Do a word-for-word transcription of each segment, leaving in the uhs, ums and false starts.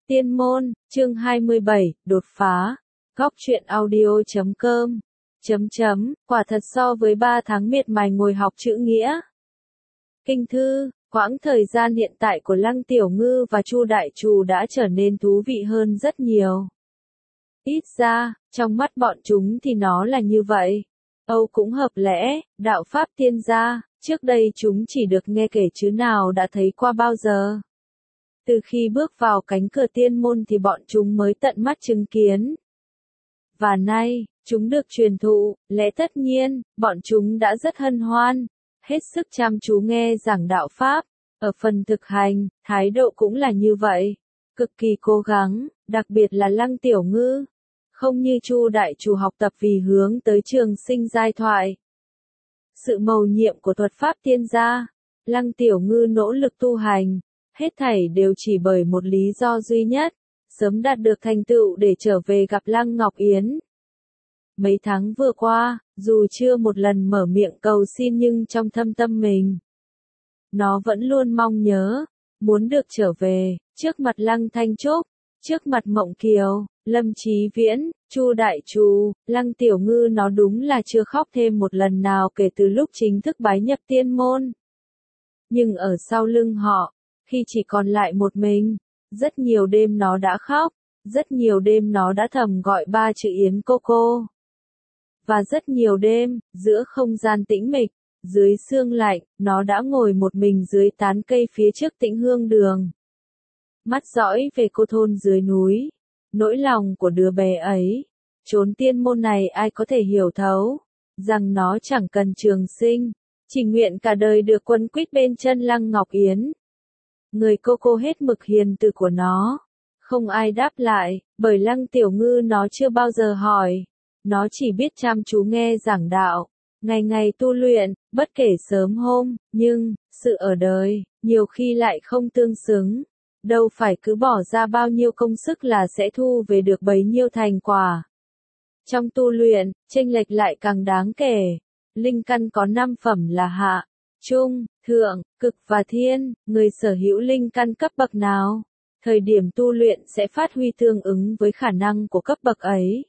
Tiên môn, chương hai mươi bảy, đột phá. Góc truyện audio chấm com. Chấm chấm, quả thật so với ba tháng miệt mài ngồi học chữ nghĩa. Kinh thư, quãng thời gian hiện tại của Lăng Tiểu Ngư và Chu Đại Trù đã trở nên thú vị hơn rất nhiều. Ít ra, trong mắt bọn chúng thì nó là như vậy. Âu cũng hợp lẽ, đạo pháp tiên gia, trước đây chúng chỉ được nghe kể chứ nào đã thấy qua bao giờ. Từ khi bước vào cánh cửa tiên môn thì bọn chúng mới tận mắt chứng kiến. Và nay, chúng được truyền thụ, lẽ tất nhiên, bọn chúng đã rất hân hoan, hết sức chăm chú nghe giảng đạo Pháp. Ở phần thực hành, thái độ cũng là như vậy, cực kỳ cố gắng, đặc biệt là Lăng Tiểu Ngư. Không như Chu Đại Trù học tập vì hướng tới trường sinh giai thoại. Sự mầu nhiệm của thuật pháp tiên gia, Lăng Tiểu Ngư nỗ lực tu hành. Hết thảy đều chỉ bởi một lý do duy nhất, sớm đạt được thành tựu để trở về gặp Lăng Ngọc Yến. Mấy tháng vừa qua, dù chưa một lần mở miệng cầu xin nhưng trong thâm tâm mình, nó vẫn luôn mong nhớ, muốn được trở về, trước mặt Lăng Thanh Trúc, trước mặt Mộng Kiều, Lâm Chí Viễn, Chu Đại Trù, Lăng Tiểu Ngư nó đúng là chưa khóc thêm một lần nào kể từ lúc chính thức bái nhập tiên môn. Nhưng ở sau lưng họ, khi chỉ còn lại một mình, rất nhiều đêm nó đã khóc, rất nhiều đêm nó đã thầm gọi ba chữ Yến cô cô. Và rất nhiều đêm, giữa không gian tĩnh mịch, dưới sương lạnh, nó đã ngồi một mình dưới tán cây phía trước Tĩnh Hương Đường. Mắt dõi về cô thôn dưới núi, nỗi lòng của đứa bé ấy, chốn tiên môn này ai có thể hiểu thấu, rằng nó chẳng cần trường sinh, chỉ nguyện cả đời được quấn quýt bên chân Lăng Ngọc Yến. Người cô cô hết mực hiền từ của nó. Không ai đáp lại, bởi Lăng Tiểu Ngư nó chưa bao giờ hỏi. Nó chỉ biết chăm chú nghe giảng đạo, ngày ngày tu luyện, bất kể sớm hôm, nhưng, sự ở đời, nhiều khi lại không tương xứng. Đâu phải cứ bỏ ra bao nhiêu công sức là sẽ thu về được bấy nhiêu thành quả. Trong tu luyện, chênh lệch lại càng đáng kể. Linh căn có năm phẩm là hạ, trung, thượng, cực và thiên, người sở hữu linh căn cấp bậc nào, thời điểm tu luyện sẽ phát huy tương ứng với khả năng của cấp bậc ấy.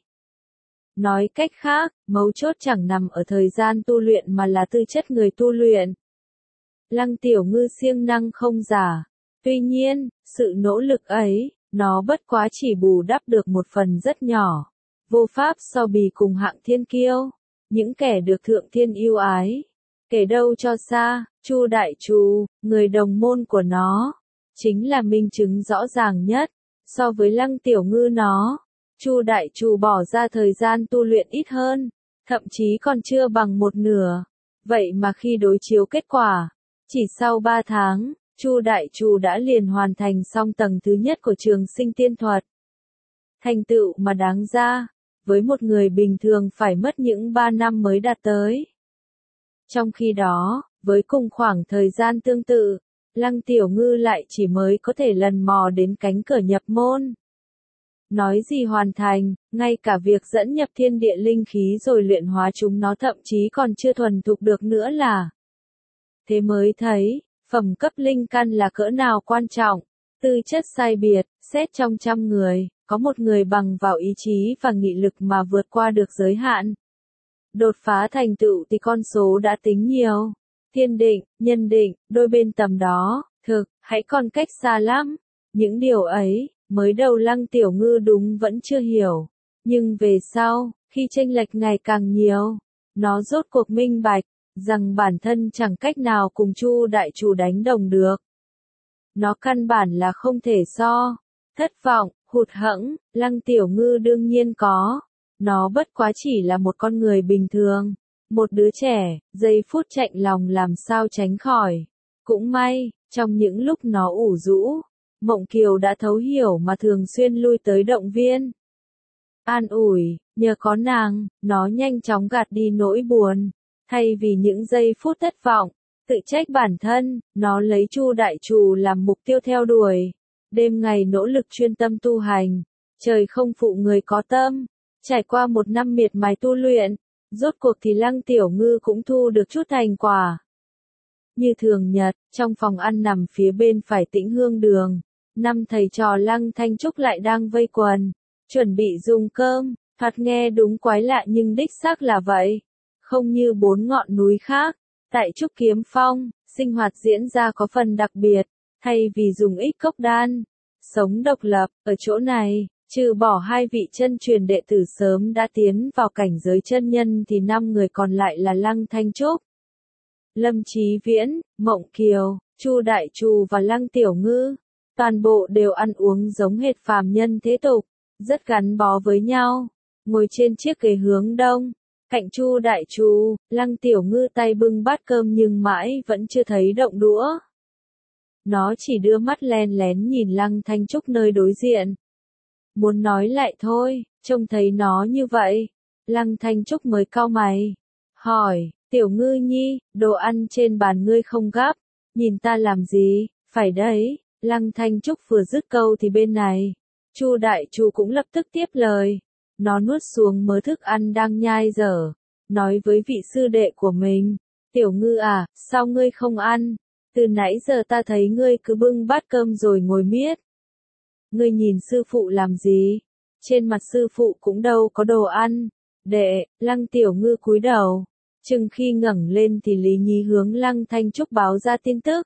Nói cách khác, mấu chốt chẳng nằm ở thời gian tu luyện mà là tư chất người tu luyện. Lăng Tiểu Ngư siêng năng không giả, tuy nhiên, sự nỗ lực ấy, nó bất quá chỉ bù đắp được một phần rất nhỏ, vô pháp so bì cùng hạng thiên kiêu, những kẻ được thượng thiên yêu ái. Kể đâu cho xa, Chu Đại Trù, người đồng môn của nó, chính là minh chứng rõ ràng nhất. So với Lăng Tiểu Ngư nó, Chu Đại Trù bỏ ra thời gian tu luyện ít hơn, thậm chí còn chưa bằng một nửa. Vậy mà khi đối chiếu kết quả, chỉ sau ba tháng, Chu Đại Trù đã liền hoàn thành xong tầng thứ nhất của trường sinh tiên thuật. Thành tựu mà đáng ra, với một người bình thường phải mất những ba năm mới đạt tới. Trong khi đó, với cùng khoảng thời gian tương tự, Lăng Tiểu Ngư lại chỉ mới có thể lần mò đến cánh cửa nhập môn. Nói gì hoàn thành, ngay cả việc dẫn nhập thiên địa linh khí rồi luyện hóa chúng nó thậm chí còn chưa thuần thục được nữa là. Thế mới thấy, phẩm cấp linh căn là cỡ nào quan trọng, tư chất sai biệt, xét trong trăm người, có một người bằng vào ý chí và nghị lực mà vượt qua được giới hạn. Đột phá thành tựu thì con số đã tính nhiều. Thiên định, nhân định, đôi bên tầm đó, thực, hãy còn cách xa lắm. Những điều ấy, mới đầu Lăng Tiểu Ngư đúng vẫn chưa hiểu. Nhưng về sau, khi chênh lệch ngày càng nhiều, nó rốt cuộc minh bạch, rằng bản thân chẳng cách nào cùng Chu Đại Trù đánh đồng được. Nó căn bản là không thể so. Thất vọng, hụt hẫng, Lăng Tiểu Ngư đương nhiên có. Nó bất quá chỉ là một con người bình thường, một đứa trẻ, giây phút chạnh lòng làm sao tránh khỏi. Cũng may, trong những lúc nó ủ rũ, Mộng Kiều đã thấu hiểu mà thường xuyên lui tới động viên. An ủi, nhờ có nàng, nó nhanh chóng gạt đi nỗi buồn, thay vì những giây phút thất vọng, tự trách bản thân, nó lấy Chu Đại Trù làm mục tiêu theo đuổi. Đêm ngày nỗ lực chuyên tâm tu hành, trời không phụ người có tâm. Trải qua một năm miệt mài tu luyện, rốt cuộc thì Lăng Tiểu Ngư cũng thu được chút thành quả. Như thường nhật, trong phòng ăn nằm phía bên phải Tĩnh Hương Đường, năm thầy trò Lăng Thanh Trúc lại đang vây quần, chuẩn bị dùng cơm, thoạt nghe đúng quái lạ nhưng đích xác là vậy. Không như bốn ngọn núi khác, tại Trúc Kiếm Phong, sinh hoạt diễn ra có phần đặc biệt, thay vì dùng ích cốc đan, sống độc lập, ở chỗ này, trừ bỏ hai vị chân truyền đệ tử sớm đã tiến vào cảnh giới chân nhân thì năm người còn lại là Lăng Thanh Trúc, Lâm Chí Viễn, Mộng Kiều, Chu Đại Trù và Lăng Tiểu Ngư. Toàn bộ đều ăn uống giống hệt phàm nhân thế tục, rất gắn bó với nhau. Ngồi trên chiếc ghế hướng đông, cạnh Chu Đại Trù, Lăng Tiểu Ngư tay bưng bát cơm nhưng mãi vẫn chưa thấy động đũa. Nó chỉ đưa mắt len lén nhìn Lăng Thanh Trúc nơi đối diện. Muốn nói lại thôi, trông thấy nó như vậy. Lăng Thanh Trúc mới cau mày. Hỏi, Tiểu Ngư nhi, đồ ăn trên bàn ngươi không gắp, nhìn ta làm gì, phải đấy. Lăng Thanh Trúc vừa dứt câu thì bên này, Chu Đại Trù cũng lập tức tiếp lời. Nó nuốt xuống mớ thức ăn đang nhai dở, nói với vị sư đệ của mình, Tiểu Ngư à, sao ngươi không ăn? Từ nãy giờ ta thấy ngươi cứ bưng bát cơm rồi ngồi miết. Ngươi nhìn sư phụ làm gì? Trên mặt sư phụ cũng đâu có đồ ăn. Đệ, Lăng Tiểu Ngư cúi đầu, chừng khi ngẩng lên thì Lý Nhi hướng Lăng Thanh Trúc báo ra tin tức.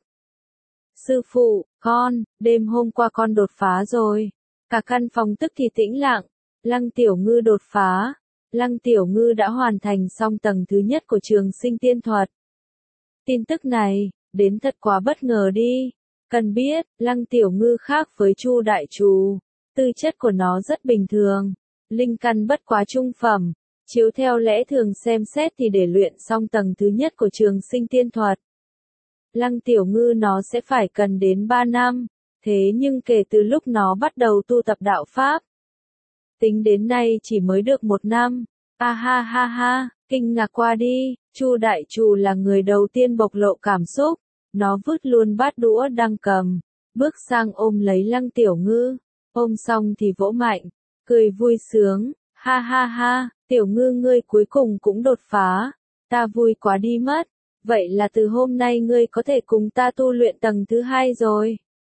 Sư phụ, con, đêm hôm qua con đột phá rồi. Cả căn phòng tức thì tĩnh lặng. Lăng Tiểu Ngư đột phá. Lăng Tiểu Ngư đã hoàn thành xong tầng thứ nhất của trường sinh tiên thuật. Tin tức này, đến thật quá bất ngờ đi. Cần biết, Lăng Tiểu Ngư khác với Chu Đại Trù. Tư chất của nó rất bình thường. Linh căn bất quá trung phẩm. Chiếu theo lẽ thường xem xét thì để luyện xong tầng thứ nhất của trường sinh tiên thuật, Lăng Tiểu Ngư nó sẽ phải cần đến ba năm, thế nhưng kể từ lúc nó bắt đầu tu tập đạo Pháp, tính đến nay chỉ mới được một năm. A ha ha ha, kinh ngạc qua đi, Chu Đại Trù là người đầu tiên bộc lộ cảm xúc, nó vứt luôn bát đũa đang cầm, bước sang ôm lấy Lăng Tiểu Ngư, ôm xong thì vỗ mạnh, cười vui sướng, ha ha ha, Tiểu Ngư ngươi cuối cùng cũng đột phá, ta vui quá đi mất. Vậy là từ hôm nay ngươi có thể cùng ta tu luyện tầng thứ hai rồi.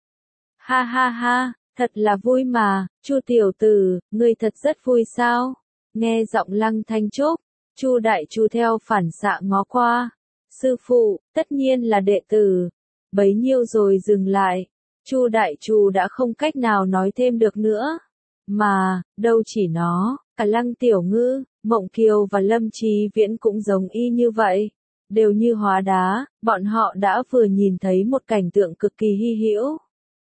Ha ha ha, thật là vui mà, Chu tiểu tử, ngươi thật rất vui sao? Nghe giọng Lăng Thanh Trúc, Chu Đại Trù theo phản xạ ngó qua. Sư phụ, tất nhiên là đệ tử. Bấy nhiêu rồi dừng lại. Chu Đại Trù đã không cách nào nói thêm được nữa. Mà, đâu chỉ nó, cả Lăng Tiểu Ngư, Mộng Kiều và Lâm Chí Viễn cũng giống y như vậy. Đều như hóa đá, bọn họ đã vừa nhìn thấy một cảnh tượng cực kỳ hy hữu.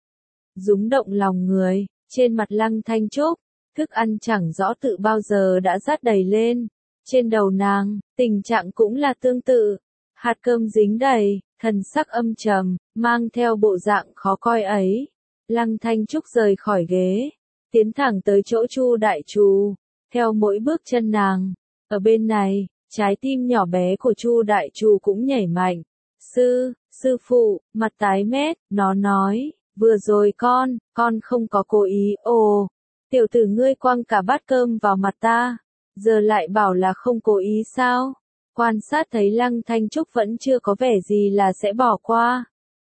Rúng động lòng người, trên mặt Lăng Thanh Trúc, thức ăn chẳng rõ tự bao giờ đã dát đầy lên. Trên đầu nàng, tình trạng cũng là tương tự. Hạt cơm dính đầy, thần sắc âm trầm, mang theo bộ dạng khó coi ấy. Lăng Thanh Trúc rời khỏi ghế, tiến thẳng tới chỗ Chu Đại Trù, theo mỗi bước chân nàng. Ở bên này, trái tim nhỏ bé của Chu Đại Trù cũng nhảy mạnh. Sư, sư phụ, mặt tái mét, nó nói, vừa rồi con, con không có cố ý, ồ, tiểu tử ngươi quăng cả bát cơm vào mặt ta, giờ lại bảo là không cố ý sao? Quan sát thấy Lăng Thanh Trúc vẫn chưa có vẻ gì là sẽ bỏ qua.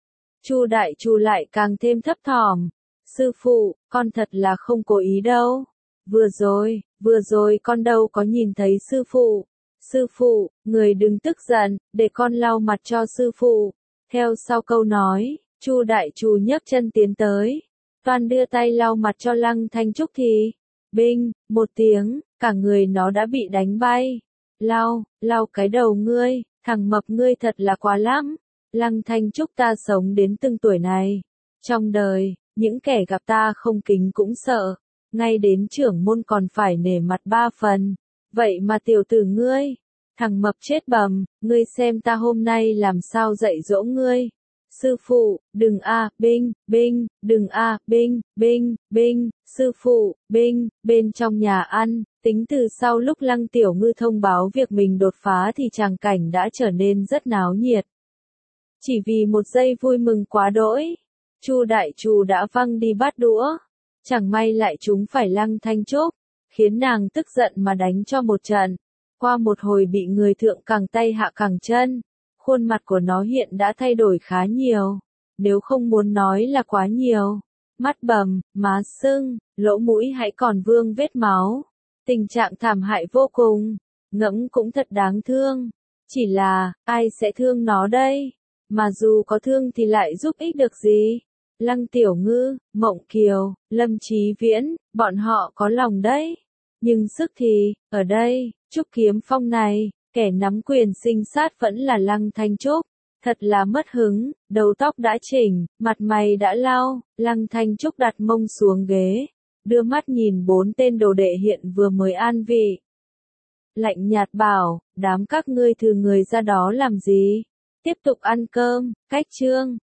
Chu Đại Trù lại càng thêm thấp thỏm. Sư phụ, con thật là không cố ý đâu. Vừa rồi, vừa rồi con đâu có nhìn thấy sư phụ. Sư phụ, người đừng tức giận, để con lau mặt cho sư phụ. Theo sau câu nói, Chu Đại Trù nhấc chân tiến tới, toàn đưa tay lau mặt cho Lăng Thanh Trúc thì, binh, một tiếng, cả người nó đã bị đánh bay. Lau, lau cái đầu ngươi, thằng mập ngươi thật là quá lắm. Lăng Thanh Trúc ta sống đến từng tuổi này. Trong đời, những kẻ gặp ta không kính cũng sợ, ngay đến trưởng môn còn phải nể mặt ba phần. Vậy mà tiểu tử ngươi, thằng mập chết bầm, ngươi xem ta hôm nay làm sao dạy dỗ ngươi. Sư phụ, đừng a, binh, binh, đừng a, binh, binh, binh, sư phụ, binh, bên trong nhà ăn, tính từ sau lúc Lăng Tiểu Ngư thông báo việc mình đột phá thì tràng cảnh đã trở nên rất náo nhiệt. Chỉ vì một giây vui mừng quá đỗi, Chu Đại Trù đã văng đi bát đũa, chẳng may lại trúng phải Lăng Thanh Trúc, khiến nàng tức giận mà đánh cho một trận. Qua một hồi bị người thượng cẳng tay hạ cẳng chân, khuôn mặt của nó hiện đã thay đổi khá nhiều, nếu không muốn nói là quá nhiều. mắt bầm, má sưng, lỗ mũi hãy còn vương vết máu. Tình trạng thảm hại vô cùng, ngẫm cũng thật đáng thương. Chỉ là, ai sẽ thương nó đây? Mà dù có thương thì lại giúp ích được gì? Lăng Tiểu Ngư, Mộng Kiều, Lâm Chí Viễn, bọn họ có lòng đấy. Nhưng sức thì, ở đây, Trúc Kiếm Phong này, kẻ nắm quyền sinh sát vẫn là Lăng Thanh Trúc. Thật là mất hứng, đầu tóc đã chỉnh, mặt mày đã lau, Lăng Thanh Trúc đặt mông xuống ghế, đưa mắt nhìn bốn tên đồ đệ hiện vừa mới an vị. Lạnh nhạt bảo, đám các ngươi thừ người ra đó làm gì? Tiếp tục ăn cơm, cách chương.